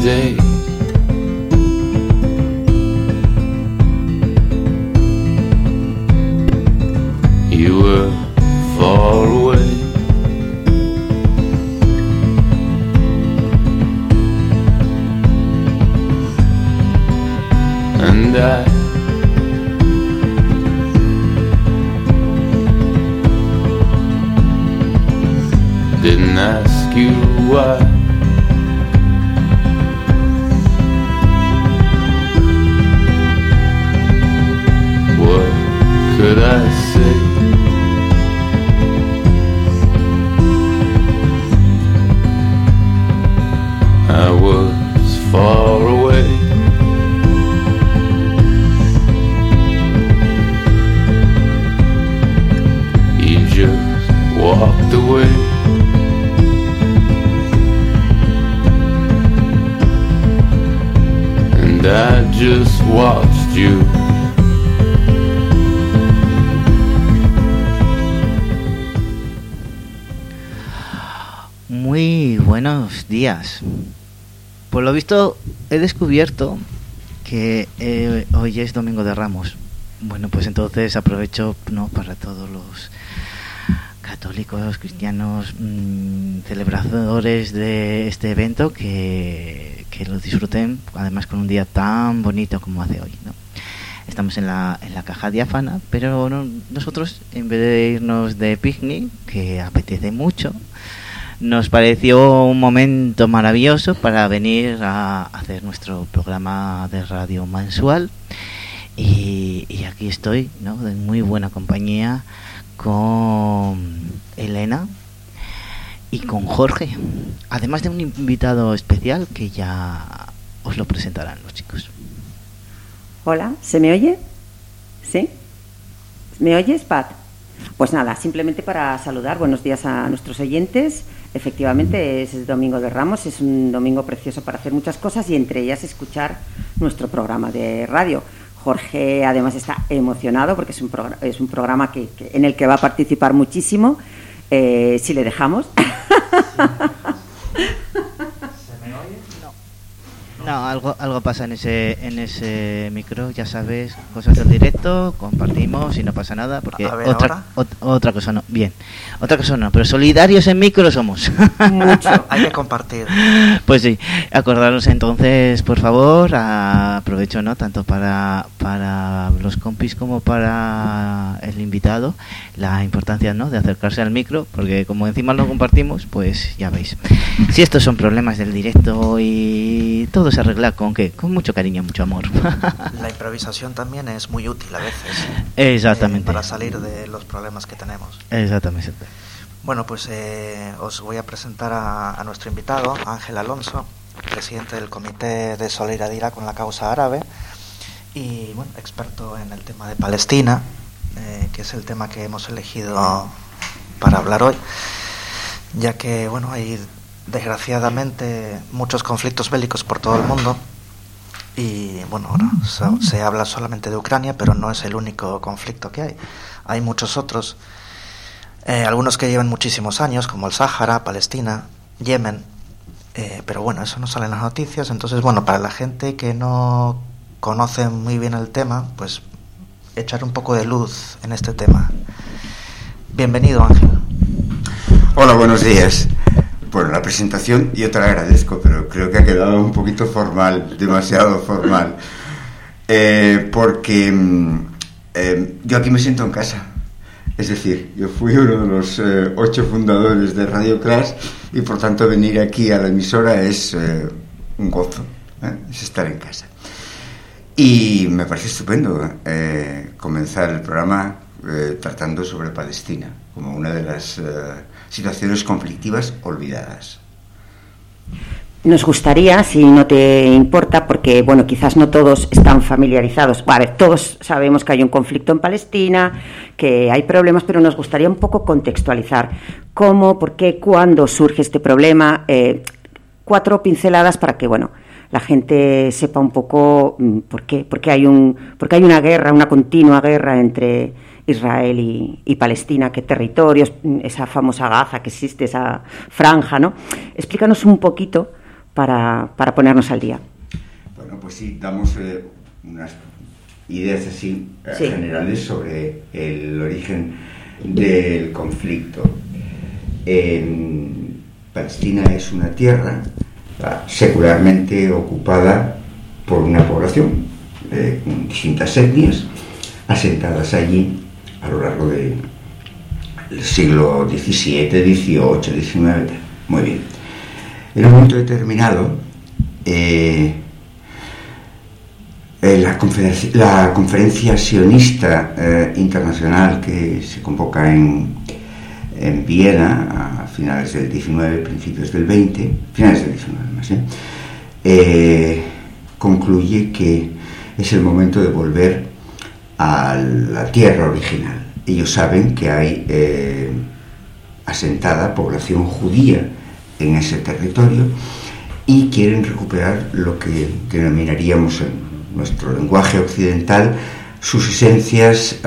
day. You were far away, and I didn't ask you why. What could I say? I was far away. You just walked away. And I just watched you. Muy buenos días. Por lo visto he descubierto que hoy es Domingo de Ramos. Bueno, pues entonces aprovecho, ¿no?, para todos los católicos, cristianos, celebradores de este evento que lo disfruten, además con un día tan bonito como hace hoy, ¿no? Estamos en la caja diáfana, pero nosotros, en vez de irnos de picnic, que apetece mucho, nos pareció un momento maravilloso para venir a hacer nuestro programa de radio mensual. Y aquí estoy, ¿no?, de muy buena compañía con Elena y con Jorge, además de un invitado especial que ya os lo presentarán los chicos. Hola, ¿se me oye? ¿Sí? ¿Me oyes, Pat? Pues nada, simplemente para saludar, buenos días a nuestros oyentes. Efectivamente es Domingo de Ramos, es un domingo precioso para hacer muchas cosas y entre ellas escuchar nuestro programa de radio. Jorge además está emocionado porque es un programa en el que va a participar muchísimo, si le dejamos. No, algo pasa en ese micro, ya sabes, cosas del directo, compartimos y no pasa nada, porque otra cosa no, bien, otra cosa no, pero solidarios en micro somos. Mucho, hay que compartir. Pues sí, acordaros entonces, por favor, aprovecho, ¿no?, tanto para los compis como para el invitado, la importancia, ¿no?, de acercarse al micro, porque como encima lo compartimos, pues ya veis. Si estos son problemas del directo y todo se arregla con mucho cariño, mucho amor. La improvisación también es muy útil a veces. Exactamente. Para salir de los problemas que tenemos. Exactamente. Bueno, pues os voy a presentar a nuestro invitado, Ángel Alonso, presidente del Comité de Solidaridad con la Causa Árabe y, bueno, experto en el tema de Palestina, que es el tema que hemos elegido para hablar hoy, ya que, bueno, hay desgraciadamente muchos conflictos bélicos por todo el mundo y, bueno, ahora se habla solamente de Ucrania, pero no es el único conflicto que hay muchos otros, algunos que llevan muchísimos años, como el Sáhara, Palestina, Yemen, pero bueno, eso no sale en las noticias. Entonces, bueno, para la gente que no conoce muy bien el tema, pues echar un poco de luz en este tema. Bienvenido, Ángel. Hola, buenos días. Bueno, la presentación yo te la agradezco, pero creo que ha quedado un poquito formal, demasiado formal, porque yo aquí me siento en casa. Es decir, yo fui uno de los 8 fundadores de Radio Crash y por tanto venir aquí a la emisora es un gozo, es estar en casa. Y me parece estupendo comenzar el programa tratando sobre Palestina como una de las situaciones conflictivas olvidadas. Nos gustaría, si no te importa, porque bueno, quizás no todos están familiarizados. A ver, todos sabemos que hay un conflicto en Palestina, que hay problemas, pero nos gustaría un poco contextualizar cómo, por qué, cuándo surge este problema. 4 pinceladas para que, bueno, la gente sepa un poco por qué hay una guerra, una continua guerra entre Israel y Palestina, qué territorios, esa famosa Gaza que existe, esa franja, ¿no? Explícanos un poquito para ponernos al día. Bueno, pues sí, damos unas ideas así generales sobre el origen del conflicto. Palestina es una tierra secularmente ocupada por una población con distintas etnias asentadas allí a lo largo del siglo XVII, XVIII, XIX. Muy bien. En un momento determinado, la conferencia sionista internacional que se convoca en Viena a finales del XIX, principios del XX, finales del XIX más, concluye que es el momento de volver a la tierra original. Ellos saben que hay asentada población judía en ese territorio y quieren recuperar lo que denominaríamos en nuestro lenguaje occidental sus esencias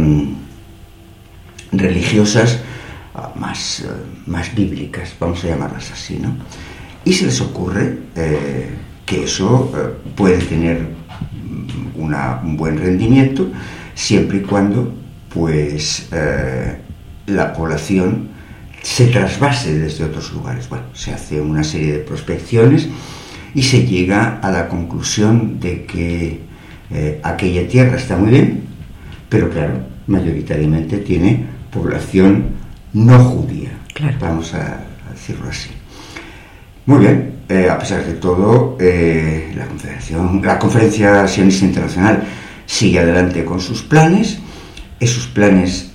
religiosas más bíblicas, vamos a llamarlas así, ¿no? Y se les ocurre que eso puede tener un buen rendimiento siempre y cuando pues la población se trasvase desde otros lugares. Bueno, se hace una serie de prospecciones y se llega a la conclusión de que aquella tierra está muy bien, pero claro, mayoritariamente tiene población no judía, claro. Vamos a decirlo así. Muy bien, a pesar de todo, la Conferencia Sionista Internacional sigue adelante con sus planes. Esos planes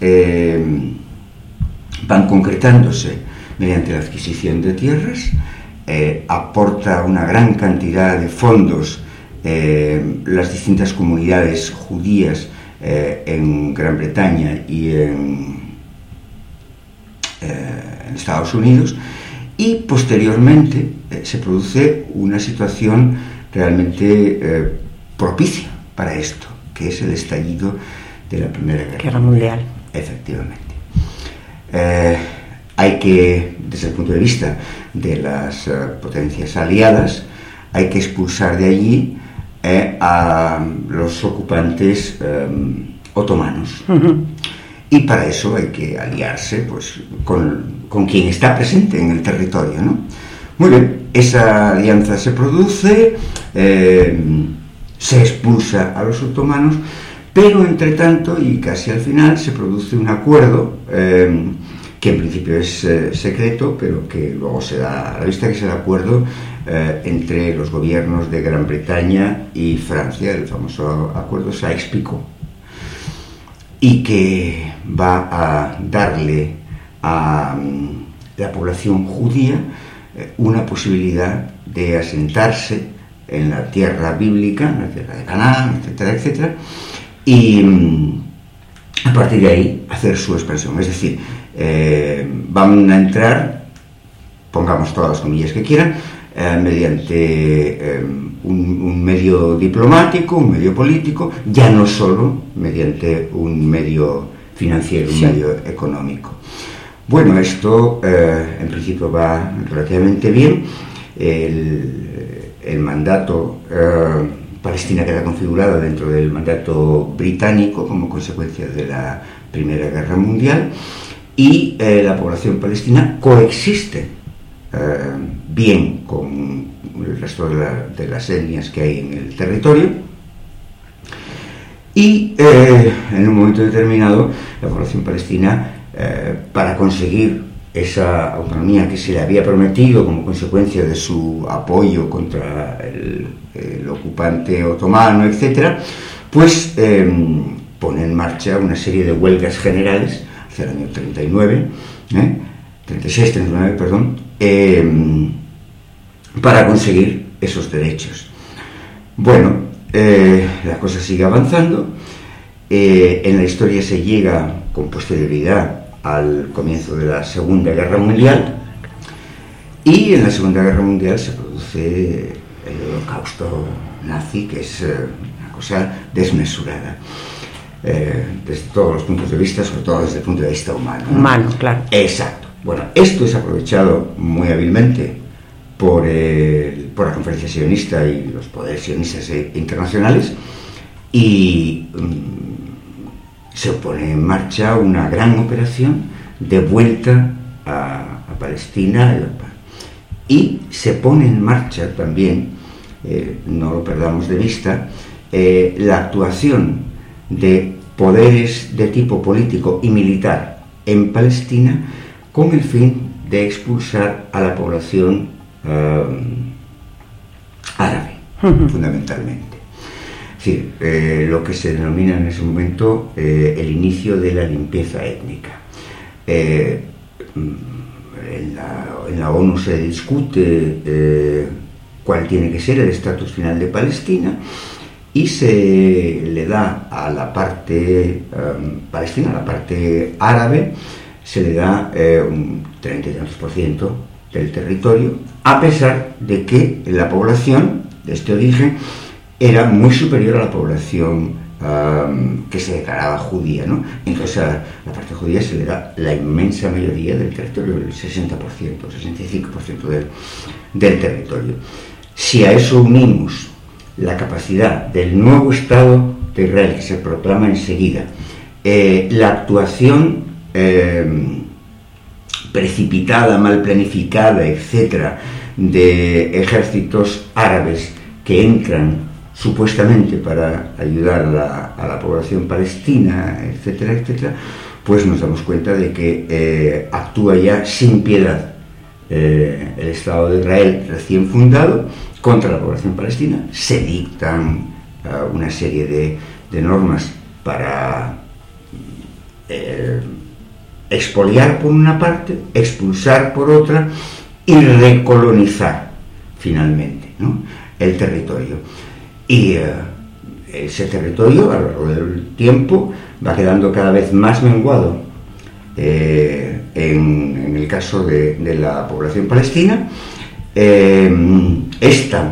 van concretándose mediante la adquisición de tierras, aporta una gran cantidad de fondos las distintas comunidades judías en Gran Bretaña y en Estados Unidos, y posteriormente se produce una situación realmente propicia para esto, que es el estallido de la Primera Guerra Mundial. Efectivamente. Hay que, desde el punto de vista de las potencias aliadas, hay que expulsar de allí a los ocupantes otomanos. Uh-huh. Y para eso hay que aliarse pues, con quien está presente en el territorio, ¿no? Muy bien, esa alianza se produce, se expulsa a los otomanos, pero entre tanto y casi al final se produce un acuerdo que en principio es secreto, pero que luego se da a la vista, que es el acuerdo entre los gobiernos de Gran Bretaña y Francia, el famoso acuerdo Sykes-Picot, y que va a darle a la población judía una posibilidad de asentarse en la tierra bíblica, en la tierra de Canaán, etcétera, etcétera, y a partir de ahí hacer su expansión. Es decir, van a entrar, pongamos todas las comillas que quieran, mediante un medio diplomático, un medio político, ya no solo mediante un medio financiero, un medio económico. Bueno, esto en principio va relativamente bien. El mandato Palestina queda configurada dentro del mandato británico como consecuencia de la Primera Guerra Mundial, y la población palestina coexiste bien con el resto de las etnias que hay en el territorio, y en un momento determinado la población palestina, para conseguir esa autonomía que se le había prometido como consecuencia de su apoyo contra el ocupante otomano, etcétera, pues pone en marcha una serie de huelgas generales hacia el año 36-39, para conseguir esos derechos. Bueno, la cosa sigue avanzando. En la historia se llega con posterioridad al comienzo de la Segunda Guerra Mundial, y en la Segunda Guerra Mundial se produce el holocausto nazi, que es una cosa desmesurada desde todos los puntos de vista, sobre todo desde el punto de vista humano, ¿no? Humano, claro. Exacto. Bueno, esto es aprovechado muy hábilmente por la Conferencia Sionista y los poderes sionistas internacionales, y se pone en marcha una gran operación de vuelta a Palestina, y se pone en marcha también, no lo perdamos de vista, la actuación de poderes de tipo político y militar en Palestina con el fin de expulsar a la población árabe, fundamentalmente. Es decir, lo que se denomina en ese momento el inicio de la limpieza étnica. En la ONU se discute cuál tiene que ser el estatus final de Palestina, y se le da a la parte palestina, a la parte árabe, se le da un 30% del territorio, a pesar de que la población de este origen era muy superior a la población que se declaraba judía, ¿no? Entonces a la parte judía se le da la inmensa mayoría del territorio, el 60%, 65% del territorio. Si a eso unimos la capacidad del nuevo Estado de Israel, que se proclama enseguida, la actuación precipitada, mal planificada, etcétera, de ejércitos árabes que entran supuestamente para ayudar a la población palestina, etcétera, etcétera, pues nos damos cuenta de que actúa ya sin piedad el Estado de Israel recién fundado contra la población palestina. Se dictan una serie de normas para expoliar por una parte, expulsar por otra y recolonizar finalmente, ¿no?, el territorio. Y ese territorio a lo largo del tiempo va quedando cada vez más menguado. En el caso de la población palestina, esta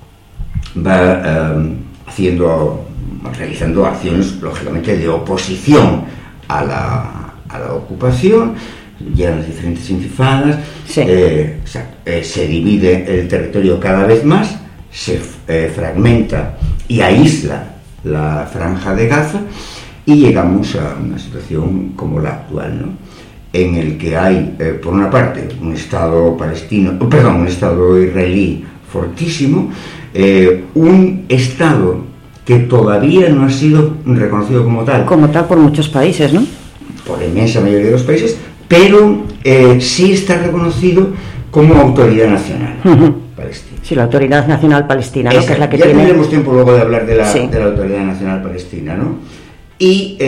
va realizando acciones, lógicamente, de oposición a la ocupación. Llegan las diferentes intifadas, sí. Se divide el territorio cada vez más, se fragmenta y aísla la franja de Gaza, y llegamos a una situación como la actual, ¿no?, en el que hay, por una parte, un Estado israelí fortísimo, un Estado que todavía no ha sido reconocido como tal por muchos países, ¿no?, por la inmensa mayoría de los países, pero sí está reconocido como autoridad nacional palestina. Sí, la Autoridad Nacional Palestina, ¿no?, que es la que ya tiene... tendremos tiempo luego de hablar de la, sí, de la Autoridad Nacional Palestina, ¿no? Y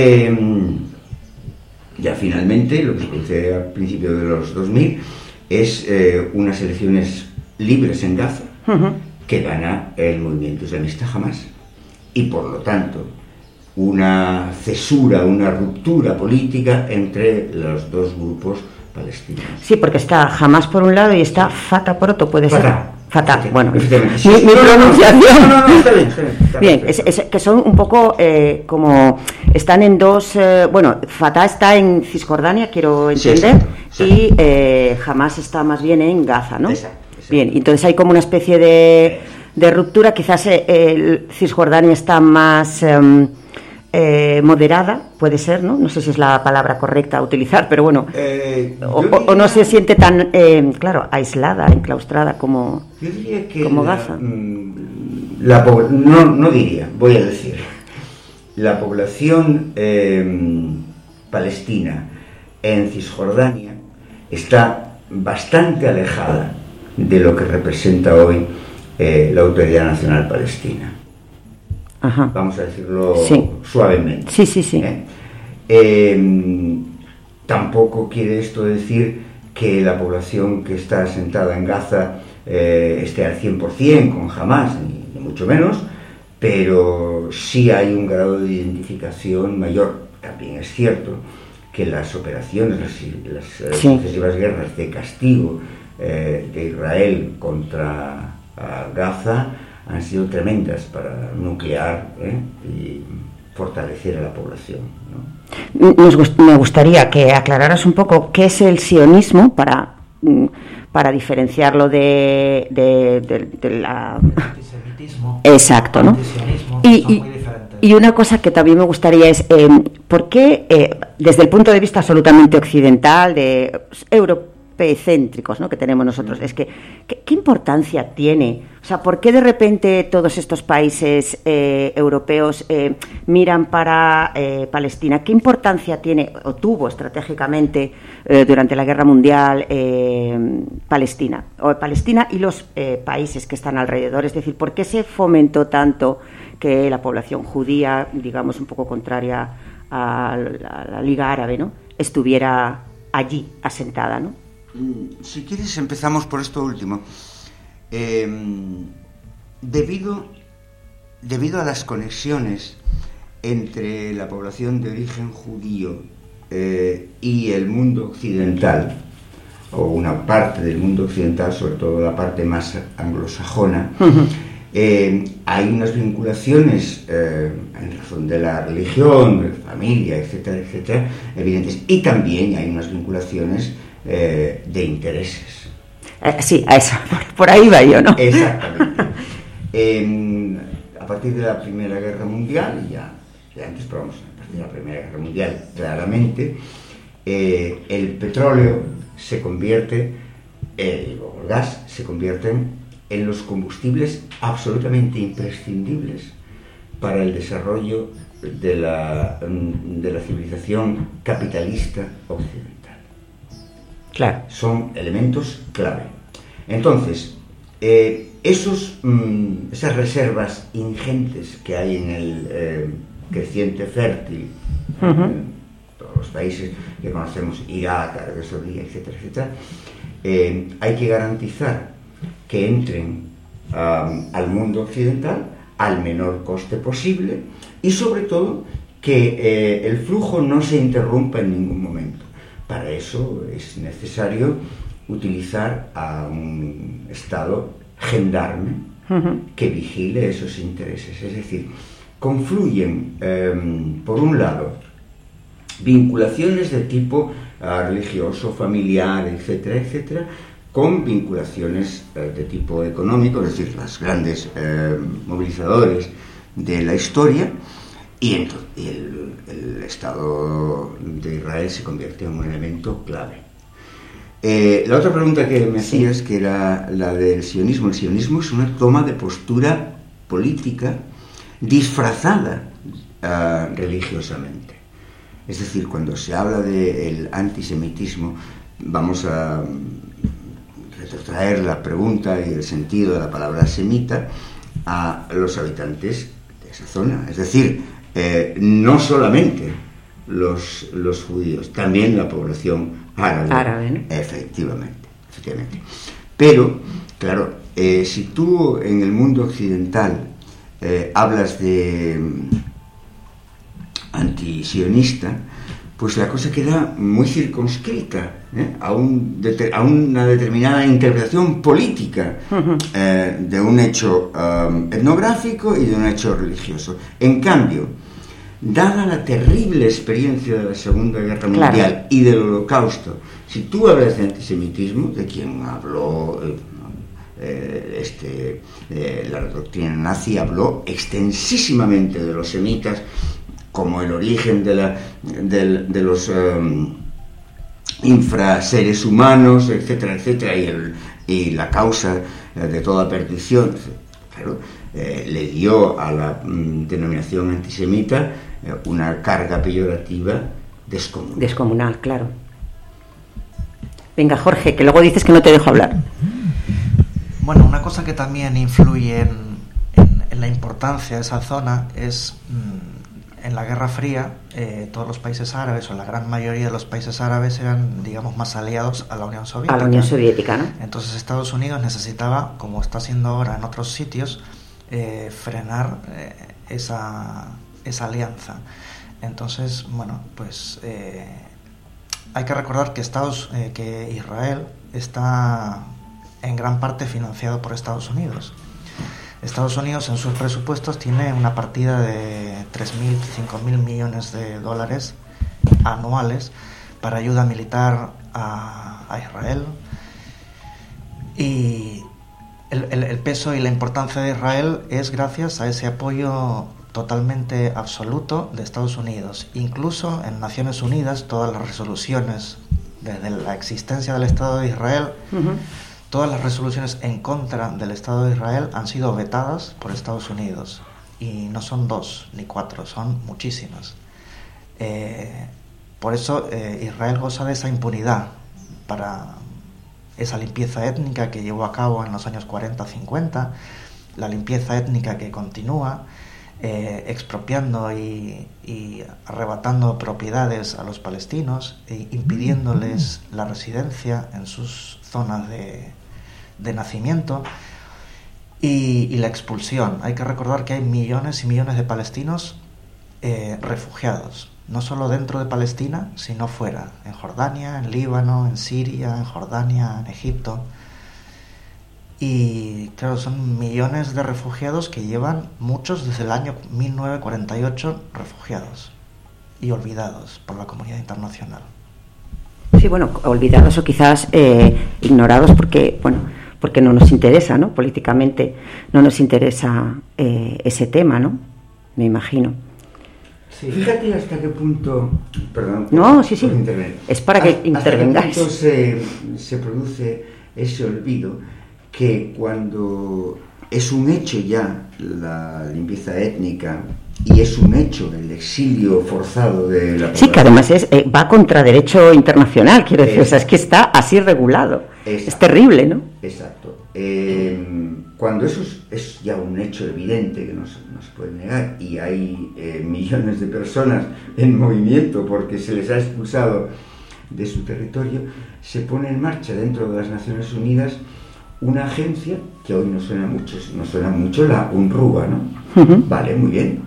ya finalmente, lo que se produce al principio de los 2000 es unas elecciones libres en Gaza, que gana el movimiento islamista Hamas, y por lo tanto una cesura, una ruptura política entre los dos grupos palestinos. Sí, porque está Hamas por un lado y está Fatah por otro, ¿puede ser? Fatah, bueno, mi pronunciación. No, está bien. Bien, es que son un poco como, están en dos, Fatah está en Cisjordania, quiero entender, sí. Y Hamas está más bien en Gaza, ¿no? Exacto. Bien, entonces hay como una especie de ruptura, quizás Cisjordania está más... moderada, puede ser, ¿no? No sé si es la palabra correcta a utilizar, pero bueno, o no se siente tan, aislada, enclaustrada como Gaza. Voy a decir, la población palestina en Cisjordania está bastante alejada de lo que representa hoy la Autoridad Nacional Palestina. Ajá. Vamos a decirlo sí. Suavemente. Sí. Tampoco quiere esto decir que la población que está asentada en Gaza esté al 100% con Hamas, ni mucho menos, pero sí hay un grado de identificación mayor. También es cierto que las operaciones, las sucesivas guerras de castigo de Israel contra Gaza han sido tremendas para nuclear y fortalecer a la población, ¿no? Me gustaría que aclararas un poco qué es el sionismo para para diferenciarlo de la... Antisemitismo. Exacto, ¿no? Antisionismo, son muy diferentes. Y una cosa que también me gustaría es, ¿por qué, desde el punto de vista absolutamente occidental, de europecéntricos, ¿no?, que tenemos nosotros, es que ¿qué importancia tiene? O sea, ¿por qué de repente todos estos países europeos miran para Palestina? ¿Qué importancia tiene o tuvo estratégicamente durante la Guerra Mundial Palestina y los países que están alrededor? Es decir, ¿por qué se fomentó tanto que la población judía, digamos un poco contraria a la Liga Árabe, ¿no?, estuviera allí asentada, ¿no? Si quieres empezamos por esto último. Debido a las conexiones entre la población de origen judío y el mundo occidental, o una parte del mundo occidental, sobre todo la parte más anglosajona, hay unas vinculaciones en razón de la religión, de la familia, etcétera, etcétera, evidentes, y también hay unas vinculaciones de intereses. Sí, a eso, por ahí va yo, ¿no? Exactamente. A partir de la Primera Guerra Mundial, y ya antes, pero vamos, a partir de la Primera Guerra Mundial, claramente, el petróleo se convierte, o el gas, se convierten en los combustibles absolutamente imprescindibles para el desarrollo de la civilización capitalista occidental. Claro. Son elementos clave. Entonces, esas reservas ingentes que hay en el creciente fértil, todos los países que conocemos, Irak, Arabia Saudí, etcétera, etcétera, hay que garantizar que entren al mundo occidental al menor coste posible y, sobre todo, que el flujo no se interrumpa en ningún momento. Para eso es necesario utilizar a un Estado gendarme que vigile esos intereses. Es decir, confluyen, por un lado, vinculaciones de tipo religioso, familiar, etcétera, etcétera, con vinculaciones de tipo económico, es decir, los grandes movilizadores de la historia, y el Estado de Israel se convierte en un elemento clave. La otra pregunta que me hacías, que era la del sionismo. El sionismo es una toma de postura política disfrazada religiosamente. Es decir, cuando se habla del antisemitismo, vamos a retrotraer la pregunta y el sentido de la palabra semita a los habitantes de esa zona. Es decir, no solamente los judíos, también la población árabe, ¿no? Efectivamente. Pero, claro, si tú en el mundo occidental hablas de antisionista, pues la cosa queda muy circunscrita a una determinada interpretación política de un hecho etnográfico y de un hecho religioso. En cambio, dada la terrible experiencia de la Segunda Guerra Mundial y del Holocausto, si tú hablas de antisemitismo, de quien habló la doctrina nazi, habló extensísimamente de los semitas como el origen de los infraseres humanos, etcétera, etcétera, y la causa de toda perdición. Claro, le dio a la denominación antisemita una carga peyorativa descomunal. Descomunal, claro. Venga, Jorge, que luego dices que no te dejo hablar. Bueno, una cosa que también influye en la importancia de esa zona es... En la Guerra Fría, todos los países árabes, o la gran mayoría de los países árabes, eran, digamos, más aliados a la Unión Soviética. A la Unión Soviética, ¿no? Entonces Estados Unidos necesitaba, como está haciendo ahora en otros sitios, frenar esa alianza. Entonces, bueno, pues hay que recordar que Israel está en gran parte financiado por Estados Unidos. Estados Unidos en sus presupuestos tiene una partida de 3.000, 5.000 millones de dólares anuales para ayuda militar a Israel Y el peso y la importancia de Israel es gracias a ese apoyo totalmente absoluto de Estados Unidos. Incluso en Naciones Unidas, todas las resoluciones desde la existencia del Estado de Israel, todas las resoluciones en contra del Estado de Israel han sido vetadas por Estados Unidos. Y no son 2 ni 4, son muchísimas. Por eso Israel goza de esa impunidad para esa limpieza étnica que llevó a cabo en los años 40-50, la limpieza étnica que continúa, expropiando y arrebatando propiedades a los palestinos, impidiéndoles la residencia en sus zonas de nacimiento y la expulsión. Hay que recordar que hay millones y millones de palestinos refugiados, no solo dentro de Palestina, sino fuera, en Jordania, en Líbano, en Siria, en Jordania, en Egipto. Y claro, son millones de refugiados que llevan muchos desde el año 1948 refugiados y olvidados por la comunidad internacional. Sí, bueno, olvidados o quizás ignorados porque no nos interesa, ¿no? Políticamente no nos interesa ese tema, ¿no? Me imagino. Sí. Fíjate hasta qué punto... Perdón. No, sí. Es para que intervengáis. Hasta qué punto se produce ese olvido, que cuando es un hecho ya la limpieza étnica y es un hecho el exilio forzado de la población. Sí, que además va contra derecho internacional, quiero decir, o sea, es que está así regulado. Exacto. Es terrible, ¿no? Exacto. Cuando eso es ya un hecho evidente que no se puede negar, y hay millones de personas en movimiento porque se les ha expulsado de su territorio, se pone en marcha dentro de las Naciones Unidas una agencia que hoy no suena mucho, la UNRWA, ¿no? Uh-huh. Vale, muy bien.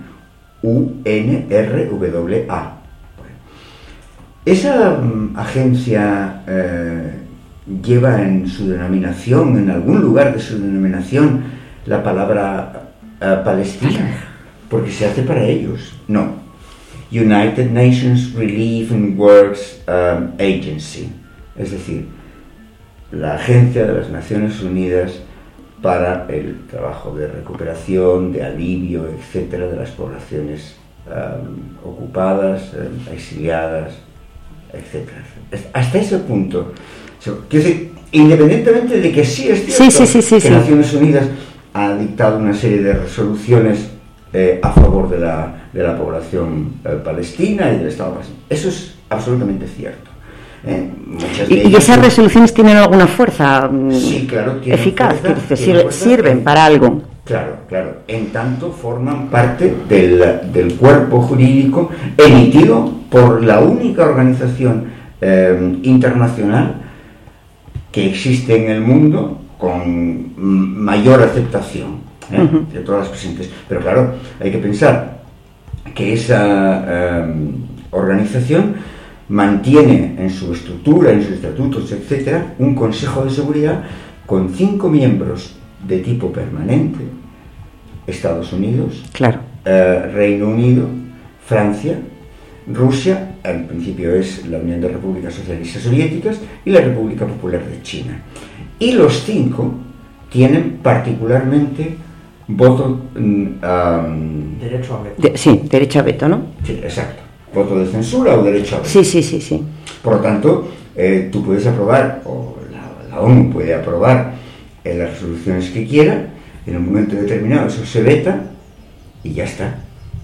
UNRWA. Bueno. Esa agencia lleva en su denominación, en algún lugar de su denominación, la palabra Palestina, porque se hace para ellos. No. United Nations Relief and Works Agency, es decir, la Agencia de las Naciones Unidas para el trabajo de recuperación, de alivio, etcétera, de las poblaciones ocupadas, exiliadas, etcétera. Hasta ese punto. Quiero decir, independientemente de que sí es cierto que Naciones Unidas ha dictado una serie de resoluciones a favor de la población palestina y del Estado palestino. Eso es absolutamente cierto. ¿Y esas resoluciones tienen alguna fuerza eficaz? ¿Sirven para algo? Claro. En tanto forman parte del cuerpo jurídico emitido por la única organización internacional que existe en el mundo con mayor aceptación de todas las presentes. Pero claro, hay que pensar que esa organización mantiene en su estructura, en sus estatutos, etcétera, un Consejo de Seguridad con 5 miembros de tipo permanente: Estados Unidos, Reino Unido, Francia, Rusia, en principio es la Unión de Repúblicas Socialistas Soviéticas, y la República Popular de China. Y los 5 tienen particularmente voto... derecho a veto. Derecho a veto, ¿no? Sí, exacto. Voto de censura o derecho a veto. Sí. Por lo tanto, tú puedes aprobar, o la ONU puede aprobar las resoluciones que quiera, en un momento determinado eso se veta y ya está.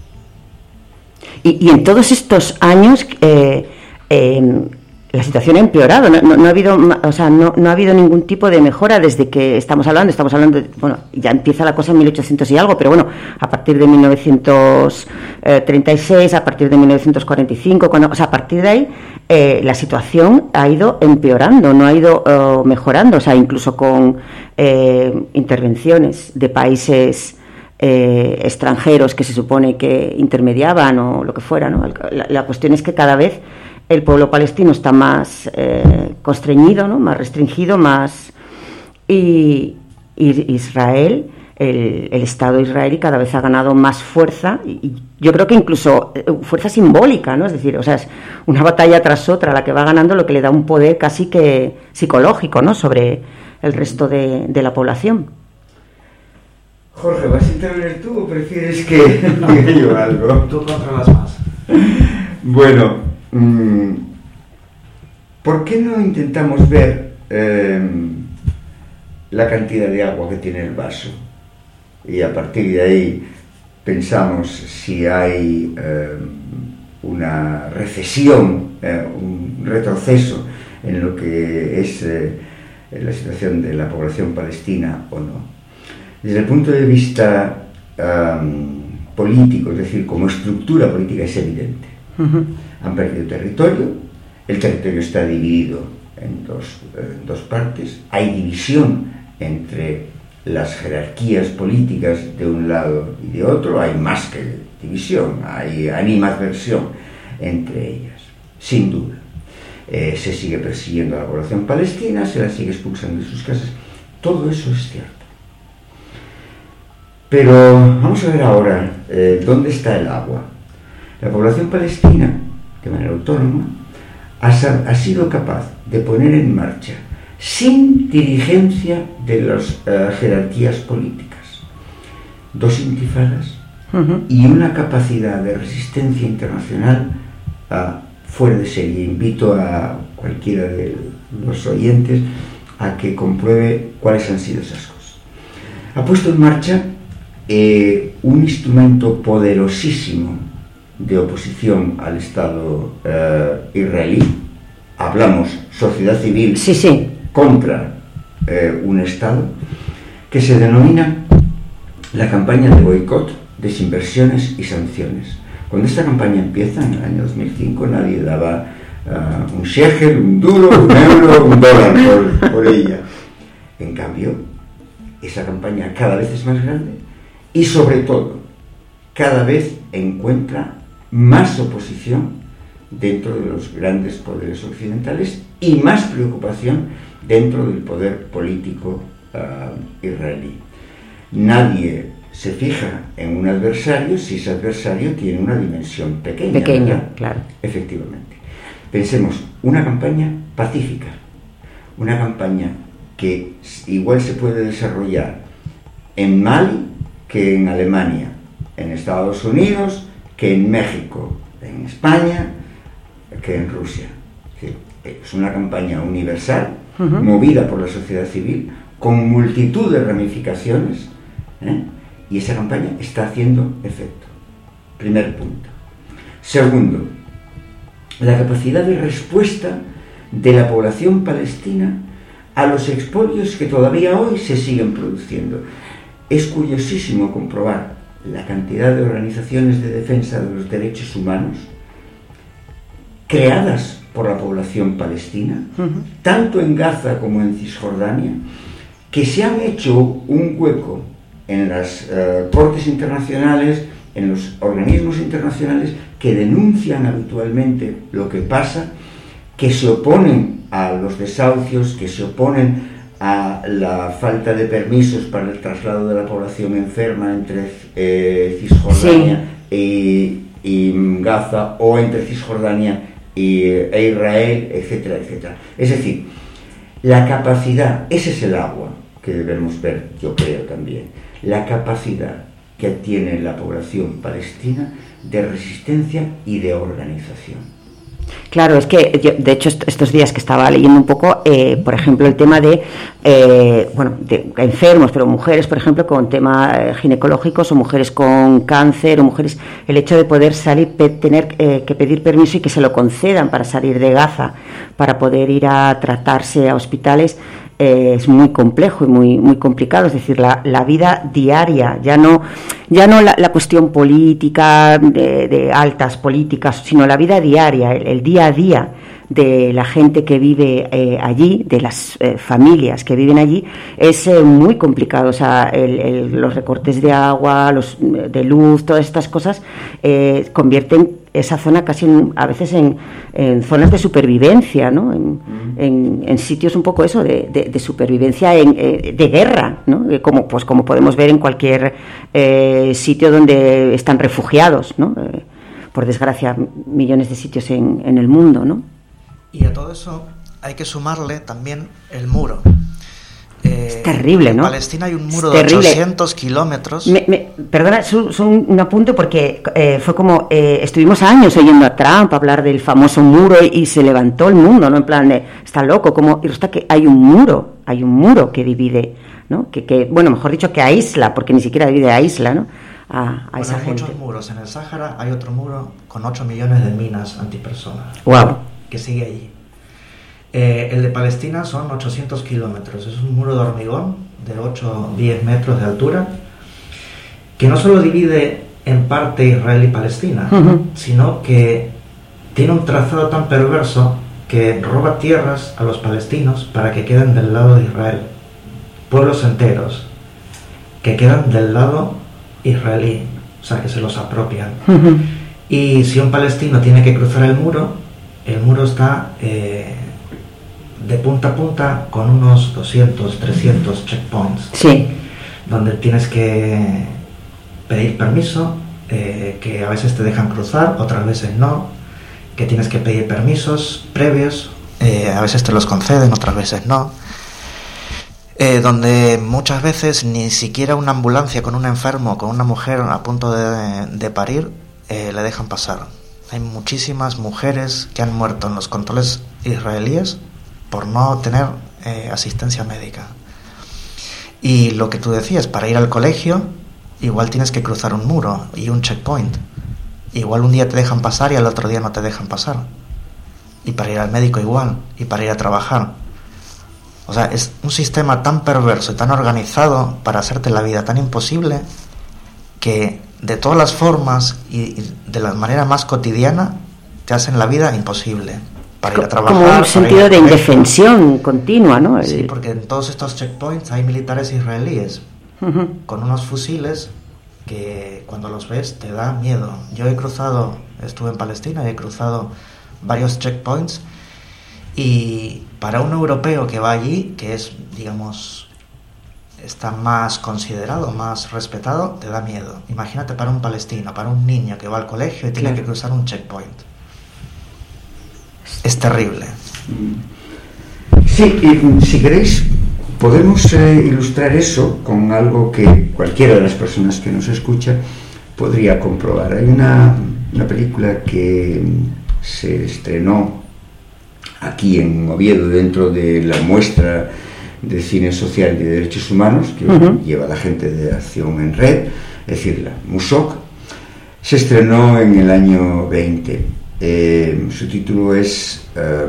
Y en todos estos años la situación ha empeorado, no ha habido, no ha habido ningún tipo de mejora desde que estamos hablando bueno, ya empieza la cosa en 1800 y algo, pero bueno, a partir de 1936, a partir de 1945, a partir de ahí la situación ha ido empeorando, no ha ido mejorando, incluso con intervenciones de países extranjeros que se supone que intermediaban o lo que fuera, ¿no? La cuestión es que cada vez el pueblo palestino está más constreñido, ¿no? Más restringido, y Israel, el Estado israelí cada vez ha ganado más fuerza, y yo creo que incluso fuerza simbólica, ¿no? Es decir, es una batalla tras otra la que va ganando, lo que le da un poder casi que psicológico, ¿no? Sobre el resto de la población. Jorge, ¿vas a intervenir tú o prefieres que diga yo algo? Tú controlas más. Bueno, ¿por qué no intentamos ver la cantidad de agua que tiene el vaso? Y a partir de ahí pensamos si hay una recesión, un retroceso en lo que es la situación de la población palestina o no. Desde el punto de vista político, es decir, como estructura política, es evidente. Han perdido territorio, el territorio está dividido en dos partes, hay división entre las jerarquías políticas de un lado y de otro, hay más que división, hay animadversión entre ellas, sin duda. Se sigue persiguiendo a la población palestina, se la sigue expulsando de sus casas, todo eso es cierto. Pero vamos a ver ahora dónde está el agua. La población palestina, de manera autónoma, ha sido capaz de poner en marcha, sin dirigencia de las jerarquías políticas, 2 intifadas y una capacidad de resistencia internacional fuera de serie. Invito a cualquiera de los oyentes a que compruebe cuáles han sido esas cosas. Ha puesto en marcha un instrumento poderosísimo de oposición al Estado israelí. Hablamos sociedad civil contra un Estado, que se denomina la campaña de boicot, desinversiones y sanciones. Cuando esta campaña empieza, en el año 2005, nadie daba un shekel, un duro, un euro, un dólar por ella. En cambio, esa campaña cada vez es más grande y, sobre todo, cada vez encuentra más oposición dentro de los grandes poderes occidentales y más preocupación dentro del poder político israelí. Nadie se fija en un adversario si ese adversario tiene una dimensión pequeña, claro. Efectivamente. Pensemos, una campaña pacífica, una campaña que igual se puede desarrollar en Mali que en Alemania, en Estados Unidos que en México, en España que en Rusia. Es una campaña universal, movida por la sociedad civil, con multitud de ramificaciones, y esa campaña está haciendo efecto. Primer punto. Segundo, la capacidad de respuesta de la población palestina a los expolios que todavía hoy se siguen produciendo. Es curiosísimo comprobar la cantidad de organizaciones de defensa de los derechos humanos creadas por la población palestina, tanto en Gaza como en Cisjordania, que se han hecho un hueco en las cortes internacionales, en los organismos internacionales que denuncian habitualmente lo que pasa, que se oponen a los desahucios, que se oponen a la falta de permisos para el traslado de la población enferma entre Cisjordania y Gaza, o entre Cisjordania e Israel, etcétera, etcétera. Es decir, la capacidad, ese es el agua que debemos ver, yo creo también, la capacidad que tiene la población palestina de resistencia y de organización. Claro, es que yo, de hecho, estos días que estaba leyendo un poco, por ejemplo, el tema de enfermos, pero mujeres, por ejemplo, con temas ginecológicos, o mujeres con cáncer, o mujeres, el hecho de poder salir, tener que pedir permiso y que se lo concedan para salir de Gaza, para poder ir a tratarse a hospitales, es muy complejo y muy complicado. Es decir, la vida diaria, ya no la cuestión política de altas políticas, sino la vida diaria, el día a día de la gente que vive allí, de las familias que viven allí, es muy complicado. O sea, los recortes de agua, de luz, todas estas cosas convierten esa zona casi a veces en zonas de supervivencia, ¿no? En sitios un poco eso de supervivencia, de guerra, ¿no? Como podemos ver en cualquier sitio donde están refugiados, ¿no? Por desgracia, millones de sitios en el mundo, ¿no? Y a todo eso hay que sumarle también el muro. Es terrible, ¿no? En Palestina hay un muro de 800 kilómetros. Perdona, un apunte porque fue como... estuvimos años oyendo a Trump hablar del famoso muro y se levantó el mundo, ¿no? En plan, está loco, como... Y resulta que hay un muro que divide, ¿no? Bueno, mejor dicho, que aísla, porque ni siquiera divide, aísla, ¿no? A esa gente. Hay muchos muros. En el Sáhara hay otro muro con 8 millones de minas antipersonas. Wow. Que sigue allí. El de Palestina son 800 kilómetros. Es un muro de hormigón de 8 o 10 metros de altura que no solo divide en parte Israel y Palestina, sino que tiene un trazado tan perverso que roba tierras a los palestinos para que queden del lado de Israel. Pueblos enteros que quedan del lado israelí, o sea, que se los apropian. Y si un palestino tiene que cruzar el muro está... de punta a punta con unos 200, 300 checkpoints. Sí. Donde tienes que pedir permiso, que a veces te dejan cruzar, otras veces no, que tienes que pedir permisos previos, a veces te los conceden, otras veces no. Donde muchas veces ni siquiera una ambulancia con un enfermo, con una mujer a punto de parir, le dejan pasar. Hay muchísimas mujeres que han muerto en los controles israelíes por no tener asistencia médica. Y lo que tú decías, para ir al colegio igual tienes que cruzar un muro y un checkpoint. Igual un día te dejan pasar y al otro día no te dejan pasar. Y para ir al médico igual, y para ir a trabajar. O sea, es un sistema tan perverso y tan organizado para hacerte la vida tan imposible que de todas las formas y de la manera más cotidiana te hacen la vida imposible. Para ir a trabajar, como un sentido de indefensión continua, ¿no? Sí, porque en todos estos checkpoints hay militares israelíes con unos fusiles que cuando los ves te da miedo. Yo estuve en Palestina y he cruzado varios checkpoints y para un europeo que va allí, que es, digamos, está más considerado, más respetado, te da miedo. Imagínate para un palestino, para un niño que va al colegio y tiene que cruzar un checkpoint. Es terrible. Sí, y si queréis podemos ilustrar eso con algo que cualquiera de las personas que nos escucha podría comprobar. Hay una película que se estrenó aquí en Oviedo dentro de la muestra de cine social y de derechos humanos que lleva la gente de Acción en Red, es decir, la MUSOC. Se estrenó en el año 20. Su título es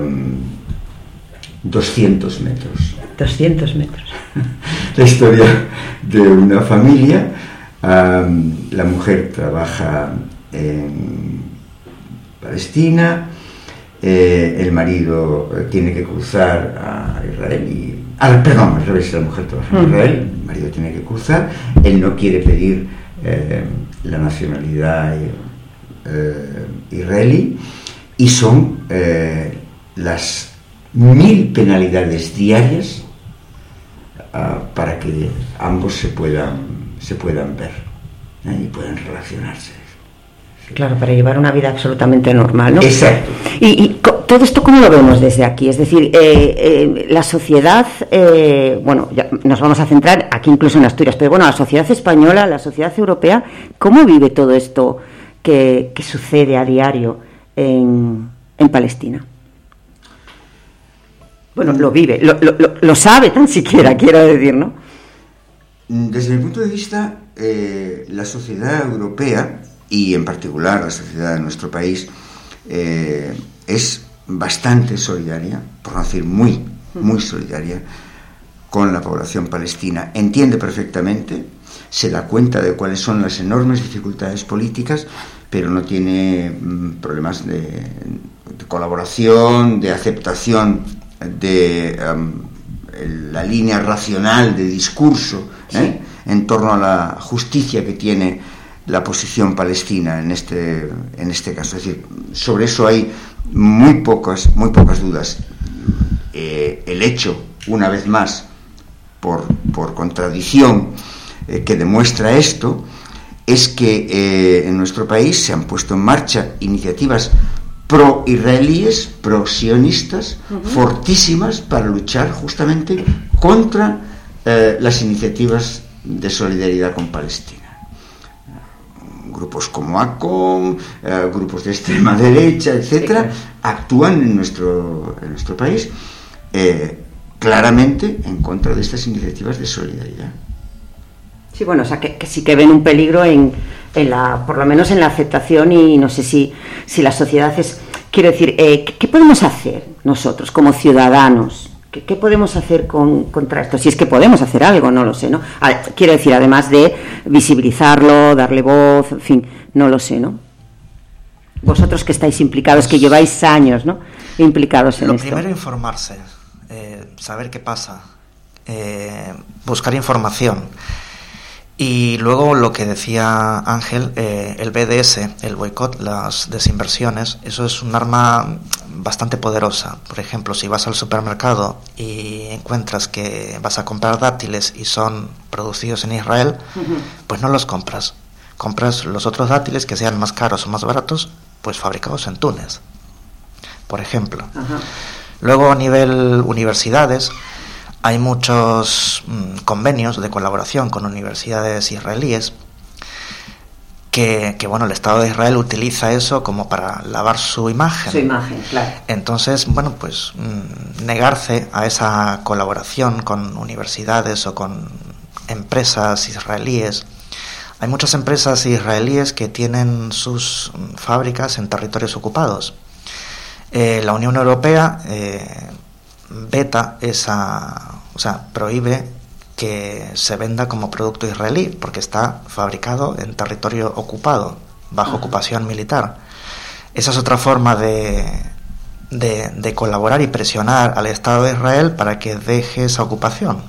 200 metros. 200 metros. La historia de una familia. La mujer trabaja en Palestina, el marido tiene que cruzar a Israel perdón, al revés, la mujer trabaja en Israel, el marido tiene que cruzar, él no quiere pedir la nacionalidad israelí, y son las 1000 penalidades diarias para que ambos se puedan ver y puedan relacionarse. Claro, para llevar una vida absolutamente normal, ¿no? Exacto. Y todo esto, ¿cómo lo vemos desde aquí? Es decir, la sociedad, bueno, ya nos vamos a centrar aquí incluso en Asturias, pero bueno, la sociedad española, la sociedad europea, ¿cómo vive todo esto que sucede a diario en Palestina? Bueno, lo vive, lo sabe tan siquiera, quiero decir, ¿no? Desde mi punto de vista, la sociedad europea, y en particular la sociedad de nuestro país, es bastante solidaria, por no decir muy solidaria, con la población palestina. Entiende perfectamente, se da cuenta de cuáles son las enormes dificultades políticas, pero no tiene problemas de colaboración, de aceptación de la línea racional de discurso en torno a la justicia que tiene la posición palestina en este caso. Es decir, sobre eso hay muy pocas dudas. El hecho, una vez más, por contradicción, que demuestra esto, es que en nuestro país se han puesto en marcha iniciativas pro-israelíes, pro-sionistas, fortísimas, para luchar justamente contra las iniciativas de solidaridad con Palestina. Grupos como ACOM, grupos de extrema derecha, etcétera, actúan en nuestro país claramente en contra de estas iniciativas de solidaridad. Sí, bueno, o sea, que sí que ven un peligro en la, por lo menos en la aceptación, y no sé si la sociedad es... Quiero decir, ¿qué podemos hacer nosotros como ciudadanos? ¿Qué podemos hacer contra esto? Si es que podemos hacer algo, no lo sé, ¿no? Quiero decir, además de visibilizarlo, darle voz, en fin, no lo sé, ¿no? Vosotros que estáis implicados, que lleváis años, ¿no?, implicados en esto. Lo primero, informarse, saber qué pasa, buscar información. Y luego lo que decía Ángel, el BDS, el boicot, las desinversiones, eso es un arma bastante poderosa. Por ejemplo, si vas al supermercado y encuentras que vas a comprar dátiles y son producidos en Israel, pues no los compras. Compras los otros dátiles que sean más caros o más baratos, pues fabricados en Túnez, por ejemplo. Luego, a nivel universidades, hay muchos convenios de colaboración con universidades israelíes que bueno, el Estado de Israel utiliza eso como para lavar su imagen. Su imagen, claro. Entonces, bueno, pues negarse a esa colaboración con universidades o con empresas israelíes. Hay muchas empresas israelíes que tienen sus fábricas en territorios ocupados. La Unión Europea veta prohíbe que se venda como producto israelí porque está fabricado en territorio ocupado, bajo ocupación militar. Esa es otra forma de colaborar y presionar al Estado de Israel para que deje esa ocupación.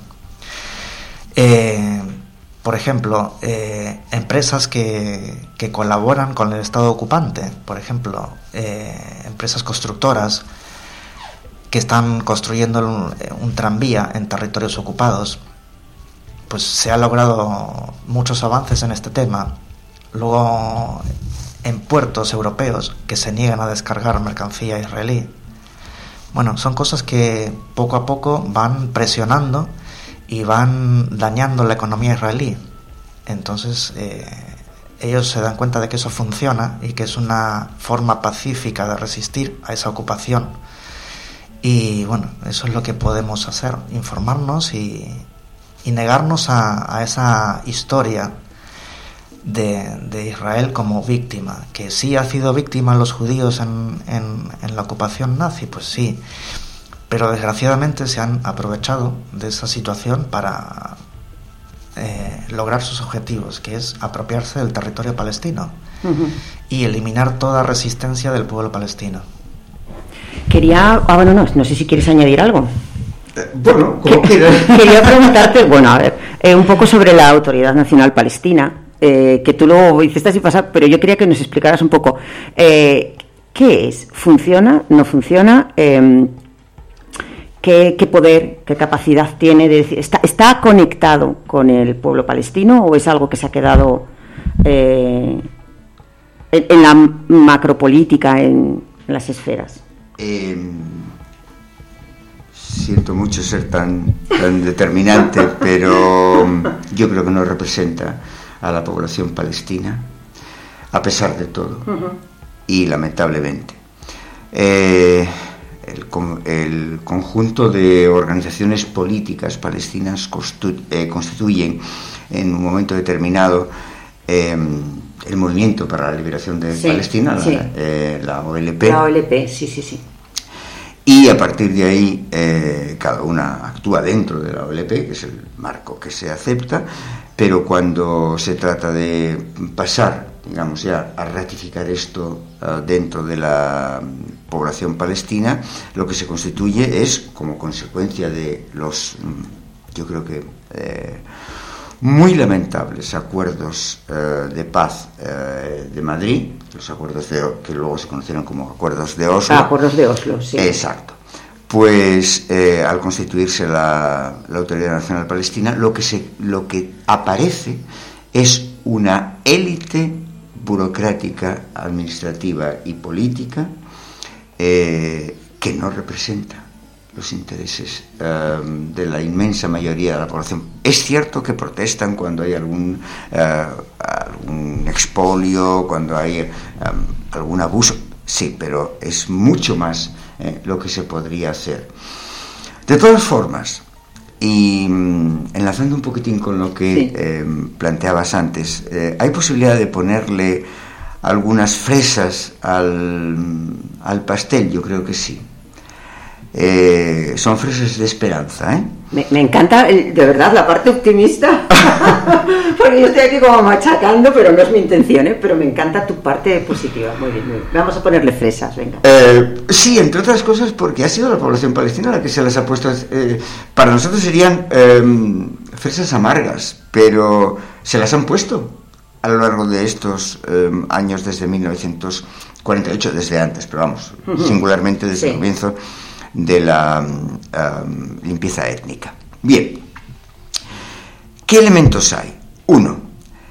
Por ejemplo, empresas que colaboran con el Estado ocupante, por ejemplo, empresas constructoras que están construyendo un tranvía en territorios ocupados, pues se ha logrado muchos avances en este tema. Luego, en puertos europeos que se niegan a descargar mercancía israelí. Bueno, son cosas que poco a poco van presionando y van dañando la economía israelí. Entonces, ellos se dan cuenta de que eso funciona y que es una forma pacífica de resistir a esa ocupación. Y bueno, eso es lo que podemos hacer, informarnos y negarnos a esa historia de Israel como víctima, que sí ha sido víctima los judíos en la ocupación nazi, pues sí, pero desgraciadamente se han aprovechado de esa situación para lograr sus objetivos, que es apropiarse del territorio palestino y eliminar toda resistencia del pueblo palestino. No sé si quieres añadir algo. Bueno, como quieras. Quería preguntarte, bueno, a ver, un poco sobre la Autoridad Nacional Palestina, que tú lo hiciste así pasar, pero yo quería que nos explicaras un poco qué es, funciona, no funciona, qué poder, qué capacidad tiene de decir, ¿está conectado con el pueblo palestino o es algo que se ha quedado en la macropolítica, en las esferas? Siento mucho ser tan determinante, pero yo creo que no representa a la población palestina, a pesar de todo, y lamentablemente. El conjunto de organizaciones políticas palestinas constituyen en un momento determinado el Movimiento para la Liberación de Palestina, la OLP. La OLP, sí. Y a partir de ahí cada una actúa dentro de la OLP, que es el marco que se acepta, pero cuando se trata de pasar, digamos ya, a ratificar esto dentro de la población palestina, lo que se constituye es, como consecuencia de los, yo creo que muy lamentables acuerdos de paz de Madrid, los acuerdos que luego se conocieron como acuerdos de Oslo. Acuerdos de Oslo, sí. Exacto. Pues al constituirse la Autoridad Nacional Palestina, lo que aparece es una élite burocrática, administrativa y política que no representa los intereses de la inmensa mayoría de la población. Es cierto que protestan cuando hay algún expolio, cuando hay algún abuso, sí, pero es mucho más lo que se podría hacer. De todas formas, y enlazando un poquitín con lo que planteabas antes, ¿hay posibilidad de ponerle algunas fresas al pastel? Yo creo que sí. Son fresas de esperanza, ¿eh? Me encanta, de verdad, la parte optimista. Porque yo estoy aquí como machacando, pero no es mi intención, ¿eh? Pero me encanta tu parte positiva. Muy bien, muy bien. Vamos a ponerle fresas, venga. Sí, entre otras cosas porque ha sido la población palestina la que se las ha puesto. Para nosotros serían fresas amargas, pero se las han puesto a lo largo de estos años, desde 1948, desde antes, pero vamos, singularmente desde el comienzo de la limpieza étnica. Bien, ¿qué elementos hay? Uno,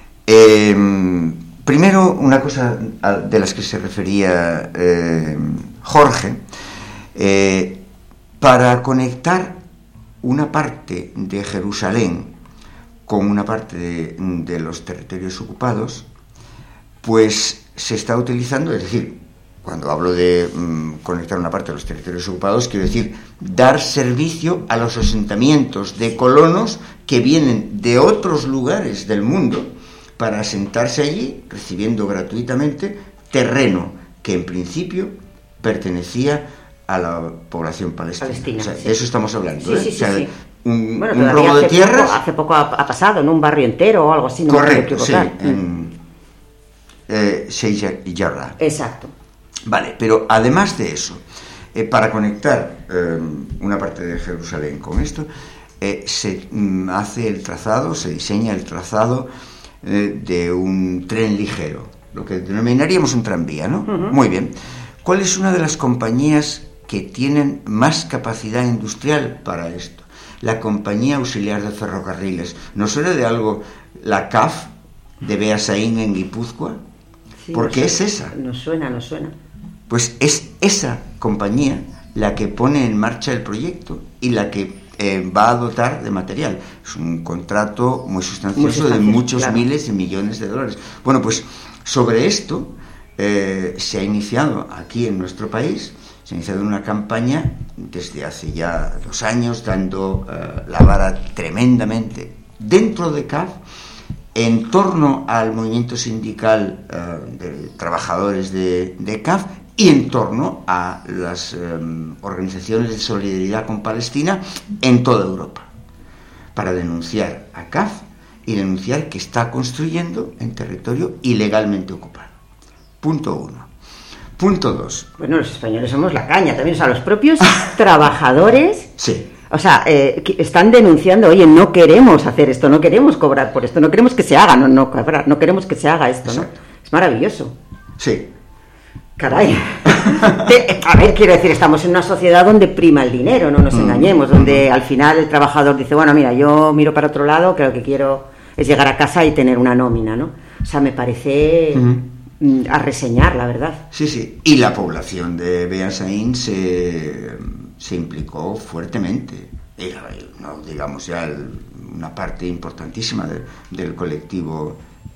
primero, una cosa de las que se refería Jorge, para conectar una parte de Jerusalén con una parte de los territorios ocupados, pues se está utilizando, es decir, cuando hablo de conectar una parte de los territorios ocupados, quiero decir dar servicio a los asentamientos de colonos que vienen de otros lugares del mundo para asentarse allí, recibiendo gratuitamente terreno que en principio pertenecía a la población palestina. O sea, de eso estamos hablando. Sí. Un robo de tierras. Hace poco ha pasado en un barrio entero o algo así. No correcto, sí, en Sheikh Jarrah. Exacto. Vale, pero además de eso, para conectar una parte de Jerusalén con esto, se hace el trazado, se diseña el trazado de un tren ligero, lo que denominaríamos un tranvía, ¿no? Muy bien. ¿Cuál es una de las compañías que tienen más capacidad industrial para esto? La Compañía Auxiliar de Ferrocarriles. ¿Nos suena de algo la CAF de Beasaín en Guipúzcoa? Sí, porque es esa. Nos suena. Pues es esa compañía la que pone en marcha el proyecto y la que va a dotar de material. Es un contrato muy sustancioso de muchos miles de millones de dólares. Bueno, pues sobre esto se ha iniciado aquí en nuestro país, se ha iniciado una campaña desde hace ya 2 años, dando la vara tremendamente dentro de CAF, en torno al movimiento sindical de trabajadores de CAF y en torno a las organizaciones de solidaridad con Palestina en toda Europa, para denunciar a CAF y denunciar que está construyendo en territorio ilegalmente ocupado. Punto 1. Punto 2. Bueno, los españoles somos la caña también, o sea, los propios trabajadores. Sí. O sea, están denunciando, oye, no queremos hacer esto, no queremos cobrar por esto, no queremos que se haga, no queremos que se haga esto, ¿no? Es maravilloso. Sí. Caray. A ver, quiero decir, estamos en una sociedad donde prima el dinero, no nos engañemos, donde al final el trabajador dice, bueno, mira, yo miro para otro lado, que lo que quiero es llegar a casa y tener una nómina, ¿no? O sea, me parece a reseñar, la verdad. Sí. Y la población de Beasaín se implicó fuertemente, no digamos ya una parte importantísima del colectivo